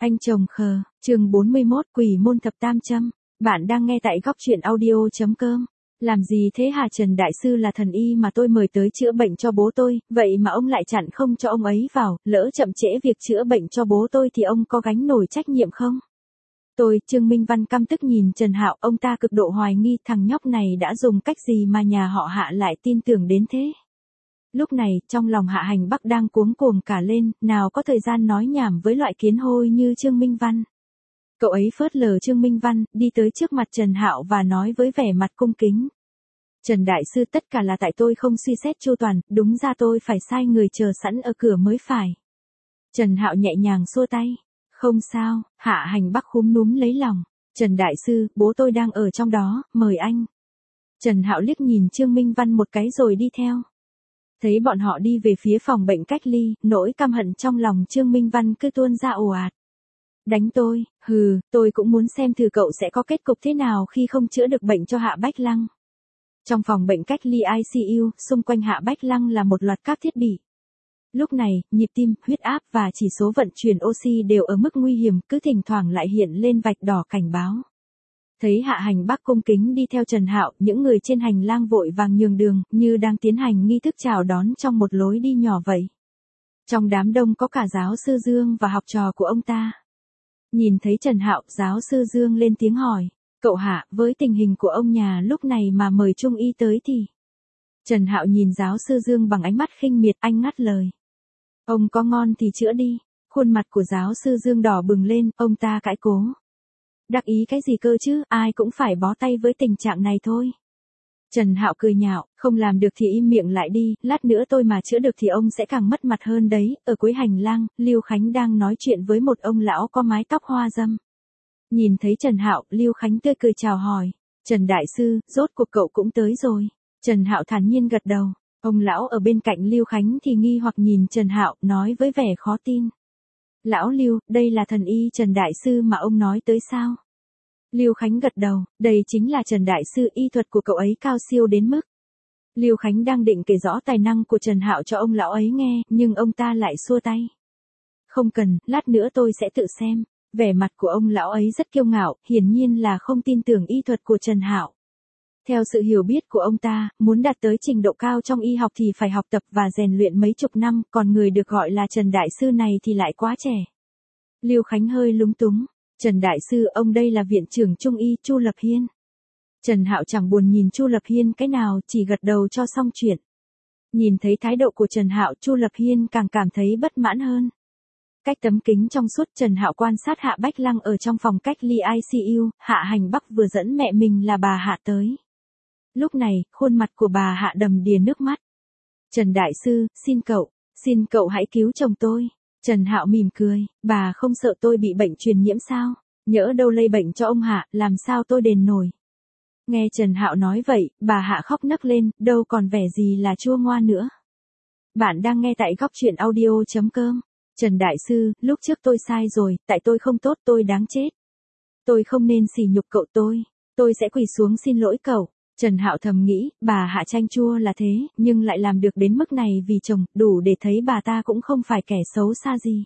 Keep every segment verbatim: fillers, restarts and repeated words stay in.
Anh chồng khờ, chương bốn mươi mốt Quỷ môn thập tam châm. Bạn đang nghe tại góc truyện audio.com. Làm gì thế hả? Trần Đại Sư là thần y mà tôi mời tới chữa bệnh cho bố tôi, vậy mà ông lại chặn không cho ông ấy vào, lỡ chậm trễ việc chữa bệnh cho bố tôi thì ông có gánh nổi trách nhiệm không? Tôi, Trương Minh Văn căm tức nhìn Trần Hạo, ông ta cực độ hoài nghi thằng nhóc này đã dùng cách gì mà nhà họ Hạ lại tin tưởng đến thế. Lúc này, trong lòng Hạ Hành Bắc đang cuống cuồng cả lên, nào có thời gian nói nhảm với loại kiến hôi như Trương Minh Văn. Cậu ấy phớt lờ Trương Minh Văn, đi tới trước mặt Trần Hạo và nói với vẻ mặt cung kính. Trần Đại Sư, tất cả là tại tôi không suy xét chu toàn, đúng ra tôi phải sai người chờ sẵn ở cửa mới phải. Trần Hạo nhẹ nhàng xua tay. Không sao, Hạ Hành Bắc khúm núm lấy lòng. Trần Đại Sư, bố tôi đang ở trong đó, mời anh. Trần Hạo liếc nhìn Trương Minh Văn một cái rồi đi theo. Thấy bọn họ đi về phía phòng bệnh cách ly, nỗi căm hận trong lòng Trương Minh Văn cứ tuôn ra ồ ạt. Đánh tôi, hừ, tôi cũng muốn xem thử cậu sẽ có kết cục thế nào khi không chữa được bệnh cho Hạ Bách Lăng. Trong phòng bệnh cách ly I C U, xung quanh Hạ Bách Lăng là một loạt các thiết bị. Lúc này, nhịp tim, huyết áp và chỉ số vận chuyển oxy đều ở mức nguy hiểm, cứ thỉnh thoảng lại hiện lên vạch đỏ cảnh báo. Thấy Hạ Hành Bắc cung kính đi theo Trần Hạo, những người trên hành lang vội vàng nhường đường, như đang tiến hành nghi thức chào đón trong một lối đi nhỏ vậy. Trong đám đông có cả giáo sư Dương và học trò của ông ta. Nhìn thấy Trần Hạo, giáo sư Dương lên tiếng hỏi, cậu Hạ, với tình hình của ông nhà lúc này mà mời Trung y tới thì... Trần Hạo nhìn giáo sư Dương bằng ánh mắt khinh miệt, anh ngắt lời. Ông có ngon thì chữa đi. Khuôn mặt của giáo sư Dương đỏ bừng lên, ông ta cãi cố. Đắc ý cái gì cơ chứ, ai cũng phải bó tay với tình trạng này thôi. Trần Hạo cười nhạo, không làm được thì im miệng lại đi, lát nữa tôi mà chữa được thì ông sẽ càng mất mặt hơn đấy. Ở cuối hành lang, Lưu Khánh đang nói chuyện với một ông lão có mái tóc hoa râm. Nhìn thấy Trần Hạo, Lưu Khánh tươi cười chào hỏi. Trần Đại Sư, rốt cuộc cậu cũng tới rồi. Trần Hạo thản nhiên gật đầu. Ông lão ở bên cạnh Lưu Khánh thì nghi hoặc nhìn Trần Hạo, nói với vẻ khó tin. Lão Lưu, đây là thần y Trần Đại Sư mà ông nói tới sao? Lưu Khánh gật đầu, đây chính là Trần Đại Sư, y thuật của cậu ấy cao siêu đến mức. Lưu Khánh đang định kể rõ tài năng của Trần Hạo cho ông lão ấy nghe, nhưng ông ta lại xua tay. Không cần, lát nữa tôi sẽ tự xem. Vẻ mặt của ông lão ấy rất kiêu ngạo, hiển nhiên là không tin tưởng y thuật của Trần Hạo. Theo sự hiểu biết của ông ta, muốn đạt tới trình độ cao trong y học thì phải học tập và rèn luyện mấy chục năm, còn người được gọi là Trần Đại Sư này thì lại quá trẻ. Lưu Khánh hơi lúng túng. Trần Đại Sư, ông đây là viện trưởng Trung y Chu Lập Hiên. Trần Hạo chẳng buồn nhìn Chu Lập Hiên cái nào, chỉ gật đầu cho xong chuyện. Nhìn thấy thái độ của Trần Hạo, Chu Lập Hiên càng cảm thấy bất mãn hơn. Cách tấm kính trong suốt, Trần Hạo quan sát Hạ Bách Lăng ở trong phòng cách ly I C U, Hạ Hành Bắc vừa dẫn mẹ mình là bà Hạ tới. Lúc này, khuôn mặt của bà Hạ đầm đìa nước mắt. Trần Đại Sư, xin cậu, xin cậu hãy cứu chồng tôi. Trần Hạo mỉm cười, bà không sợ tôi bị bệnh truyền nhiễm sao? Nhỡ đâu lây bệnh cho ông Hạ, làm sao tôi đền nổi? Nghe Trần Hạo nói vậy, bà Hạ khóc nấc lên, đâu còn vẻ gì là chua ngoa nữa. Bạn đang nghe tại góc truyện audio.com. Trần Đại Sư, lúc trước tôi sai rồi, tại tôi không tốt, tôi đáng chết. Tôi không nên sỉ nhục cậu tôi. Tôi sẽ quỳ xuống xin lỗi cậu. Trần Hạo thầm nghĩ, bà Hạ chanh chua là thế, nhưng lại làm được đến mức này vì chồng, đủ để thấy bà ta cũng không phải kẻ xấu xa gì.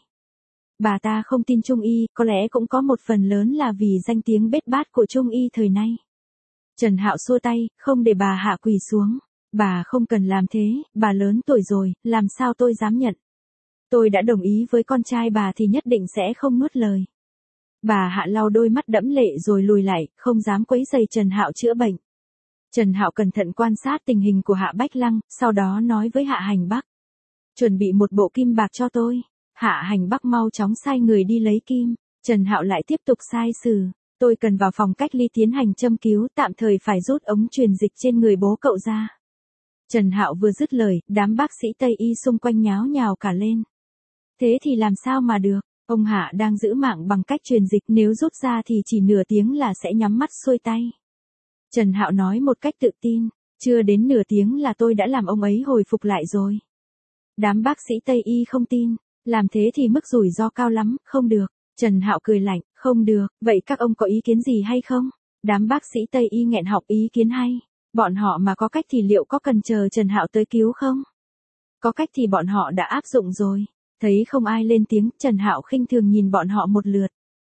Bà ta không tin Trung y, có lẽ cũng có một phần lớn là vì danh tiếng bết bát của Trung y thời nay. Trần Hạo xua tay, không để bà Hạ quỳ xuống. Bà không cần làm thế, bà lớn tuổi rồi, làm sao tôi dám nhận. Tôi đã đồng ý với con trai bà thì nhất định sẽ không nuốt lời. Bà Hạ lau đôi mắt đẫm lệ rồi lùi lại, không dám quấy rầy Trần Hạo chữa bệnh. Trần Hạo cẩn thận quan sát tình hình của Hạ Bách Lăng, sau đó nói với Hạ Hành Bắc. Chuẩn bị một bộ kim bạc cho tôi. Hạ Hành Bắc mau chóng sai người đi lấy kim. Trần Hạo lại tiếp tục sai sử. Tôi cần vào phòng cách ly tiến hành châm cứu, tạm thời phải rút ống truyền dịch trên người bố cậu ra. Trần Hạo vừa dứt lời, đám bác sĩ Tây y xung quanh nháo nhào cả lên. Thế thì làm sao mà được, ông Hạ đang giữ mạng bằng cách truyền dịch, nếu rút ra thì chỉ nửa tiếng là sẽ nhắm mắt xuôi tay. Trần Hạo nói một cách tự tin, chưa đến nửa tiếng là tôi đã làm ông ấy hồi phục lại rồi. Đám bác sĩ Tây y không tin, làm thế thì mức rủi ro cao lắm, không được. Trần Hạo cười lạnh, không được, vậy các ông có ý kiến gì hay không? Đám bác sĩ Tây y nghẹn họng ý kiến hay. Bọn họ mà có cách thì liệu có cần chờ Trần Hạo tới cứu không? Có cách thì bọn họ đã áp dụng rồi. Thấy không ai lên tiếng, Trần Hạo khinh thường nhìn bọn họ một lượt.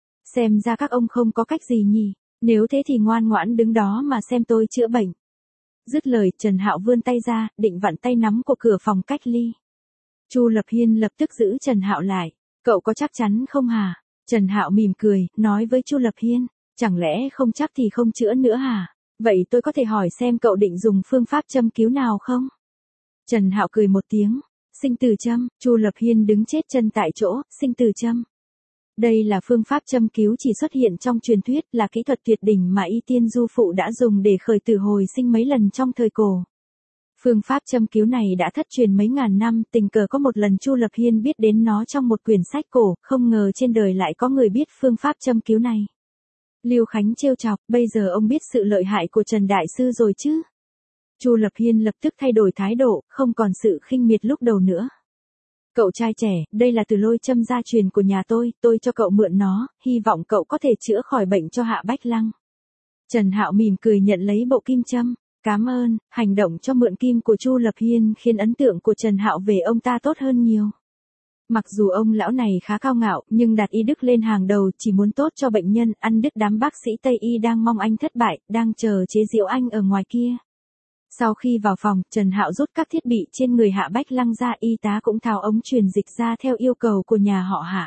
Xem ra các ông không có cách gì nhỉ, nếu thế thì ngoan ngoãn đứng đó mà xem tôi chữa bệnh. Dứt lời, Trần Hạo vươn tay ra, định vặn tay nắm của cửa phòng cách ly. Chu Lập Hiên lập tức giữ Trần Hạo lại. Cậu có chắc chắn không hả? Trần Hạo mỉm cười, nói với Chu Lập Hiên, chẳng lẽ không chắc thì không chữa nữa hả? Vậy tôi có thể hỏi xem cậu định dùng phương pháp châm cứu nào không? Trần Hạo cười một tiếng, sinh tử châm. Chu Lập Hiên đứng chết chân tại chỗ, sinh tử châm. Đây là phương pháp châm cứu chỉ xuất hiện trong truyền thuyết, là kỹ thuật tuyệt đỉnh mà Y Tiên Du Phụ đã dùng để khởi tử hồi sinh mấy lần trong thời cổ. Phương pháp châm cứu này đã thất truyền mấy ngàn năm, tình cờ có một lần Chu Lập Hiên biết đến nó trong một quyển sách cổ, không ngờ trên đời lại có người biết phương pháp châm cứu này. Lưu Khánh trêu chọc, bây giờ ông biết sự lợi hại của Trần Đại Sư rồi chứ? Chu Lập Hiên lập tức thay đổi thái độ, không còn sự khinh miệt lúc đầu nữa. Cậu trai trẻ, đây là từ lôi châm gia truyền của nhà tôi, tôi cho cậu mượn nó, hy vọng cậu có thể chữa khỏi bệnh cho Hạ Bách Lăng. Trần Hạo mỉm cười nhận lấy bộ kim châm. Cảm ơn. Hành động cho mượn kim của Chu Lập Hiên khiến ấn tượng của Trần Hạo về ông ta tốt hơn nhiều. Mặc dù ông lão này khá cao ngạo, nhưng đặt y đức lên hàng đầu, chỉ muốn tốt cho bệnh nhân, ăn đứt đám bác sĩ Tây y đang mong anh thất bại, đang chờ chế giễu anh ở ngoài kia. Sau khi vào phòng, Trần Hạo rút các thiết bị trên người Hạ Bách Lăng ra, y tá cũng tháo ống truyền dịch ra theo yêu cầu của nhà họ Hạ.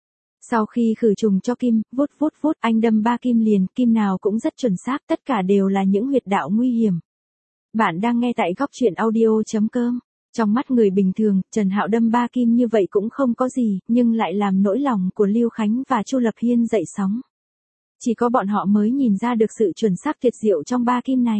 Sau khi khử trùng cho kim, vút vút vút, anh đâm ba kim liền, kim nào cũng rất chuẩn xác, tất cả đều là những huyệt đạo nguy hiểm. Bạn đang nghe tại góc truyện audio chấm com. Trong mắt người bình thường, Trần Hạo đâm ba kim như vậy cũng không có gì, nhưng lại làm nỗi lòng của Lưu Khánh và Chu Lập Hiên dậy sóng. Chỉ có bọn họ mới nhìn ra được sự chuẩn xác tuyệt diệu trong ba kim này.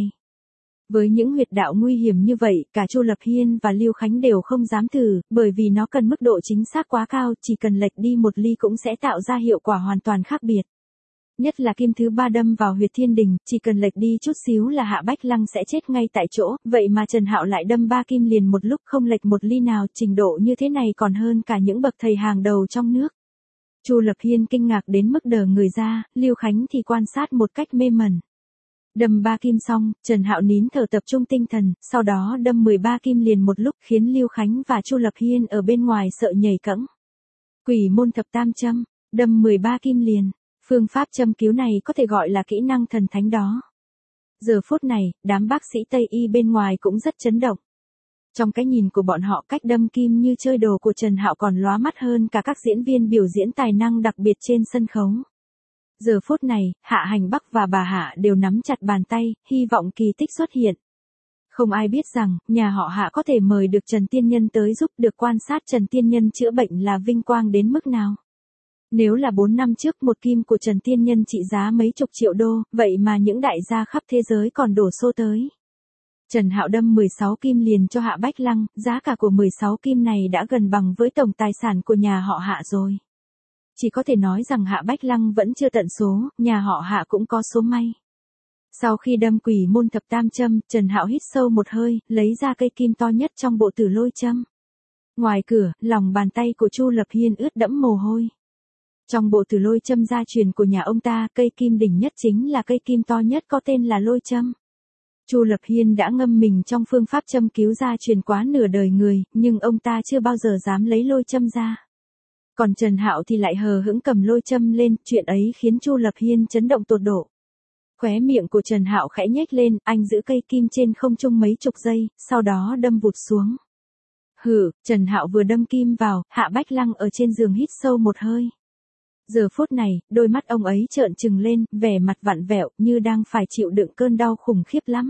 Với những huyệt đạo nguy hiểm như vậy, cả Chu Lập Hiên và Lưu Khánh đều không dám thử, bởi vì nó cần mức độ chính xác quá cao, chỉ cần lệch đi một ly cũng sẽ tạo ra hiệu quả hoàn toàn khác biệt. Nhất là kim thứ ba đâm vào huyệt thiên đình, chỉ cần lệch đi chút xíu là Hạ Bách Lăng sẽ chết ngay tại chỗ, vậy mà Trần Hạo lại đâm ba kim liền một lúc không lệch một ly nào, trình độ như thế này còn hơn cả những bậc thầy hàng đầu trong nước. Chu Lập Hiên kinh ngạc đến mức đờ người ra, Lưu Khánh thì quan sát một cách mê mẩn. Đâm ba kim xong, Trần Hạo nín thở tập trung tinh thần, sau đó đâm mười ba kim liền một lúc khiến Lưu Khánh và Chu Lập Hiên ở bên ngoài sợ nhảy cẫng. Quỷ môn thập tam châm, đâm mười ba kim liền. Phương pháp châm cứu này có thể gọi là kỹ năng thần thánh đó. Giờ phút này, đám bác sĩ Tây y bên ngoài cũng rất chấn động. Trong cái nhìn của bọn họ, cách đâm kim như chơi đồ của Trần Hạo còn lóa mắt hơn cả các diễn viên biểu diễn tài năng đặc biệt trên sân khấu. Giờ phút này, Hạ Hành Bắc và bà Hạ đều nắm chặt bàn tay, hy vọng kỳ tích xuất hiện. Không ai biết rằng, nhà họ Hạ có thể mời được Trần Tiên Nhân tới giúp, được quan sát Trần Tiên Nhân chữa bệnh là vinh quang đến mức nào. Nếu là bốn năm trước một kim của Trần Tiên Nhân trị giá mấy chục triệu đô, vậy mà những đại gia khắp thế giới còn đổ xô tới. Trần Hạo đâm mười sáu kim liền cho Hạ Bách Lăng, giá cả của mười sáu kim này đã gần bằng với tổng tài sản của nhà họ Hạ rồi. Chỉ có thể nói rằng Hạ Bách Lăng vẫn chưa tận số, nhà họ Hạ cũng có số may. Sau khi đâm quỷ môn thập tam châm, Trần Hạo hít sâu một hơi, lấy ra cây kim to nhất trong bộ tử lôi châm. Ngoài cửa, lòng bàn tay của Chu Lập Hiên ướt đẫm mồ hôi. Trong bộ tử lôi châm gia truyền của nhà ông ta, cây kim đỉnh nhất chính là cây kim to nhất có tên là lôi châm. Chu Lập Hiên đã ngâm mình trong phương pháp châm cứu gia truyền quá nửa đời người, nhưng ông ta chưa bao giờ dám lấy lôi châm ra. Còn Trần Hạo thì lại hờ hững cầm lôi châm lên, chuyện ấy khiến Chu Lập Hiên chấn động tột độ. Khóe miệng của Trần Hạo khẽ nhếch lên, anh giữ cây kim trên không trung mấy chục giây, sau đó đâm vụt xuống. Hừ, Trần Hạo vừa đâm kim vào, Hạ Bách Lăng ở trên giường hít sâu một hơi. Giờ phút này, đôi mắt ông ấy trợn trừng lên, vẻ mặt vặn vẹo như đang phải chịu đựng cơn đau khủng khiếp lắm.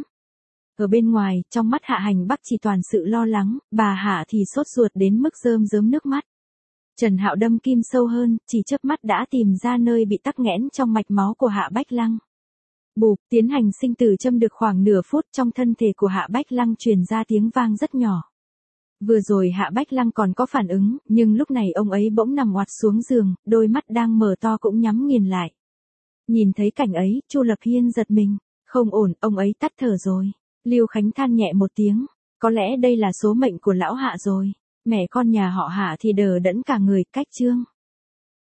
Ở bên ngoài, trong mắt Hạ Hành Bắc chỉ toàn sự lo lắng, bà Hạ thì sốt ruột đến mức rơm rớm nước mắt. Trần Hạo đâm kim sâu hơn, chỉ chớp mắt đã tìm ra nơi bị tắc nghẽn trong mạch máu của Hạ Bách Lăng. Bụp, tiến hành sinh tử châm được khoảng nửa phút, trong thân thể của Hạ Bách Lăng truyền ra tiếng vang rất nhỏ. Vừa rồi Hạ Bách Lăng còn có phản ứng, nhưng lúc này ông ấy bỗng nằm oặt xuống giường, đôi mắt đang mở to cũng nhắm nghiền lại. Nhìn thấy cảnh ấy, Chu Lập Hiên giật mình, không ổn, ông ấy tắt thở rồi. Lưu Khánh than nhẹ một tiếng, có lẽ đây là số mệnh của lão Hạ rồi. Mẹ con nhà họ Hạ thì đờ đẫn cả người, cách chương.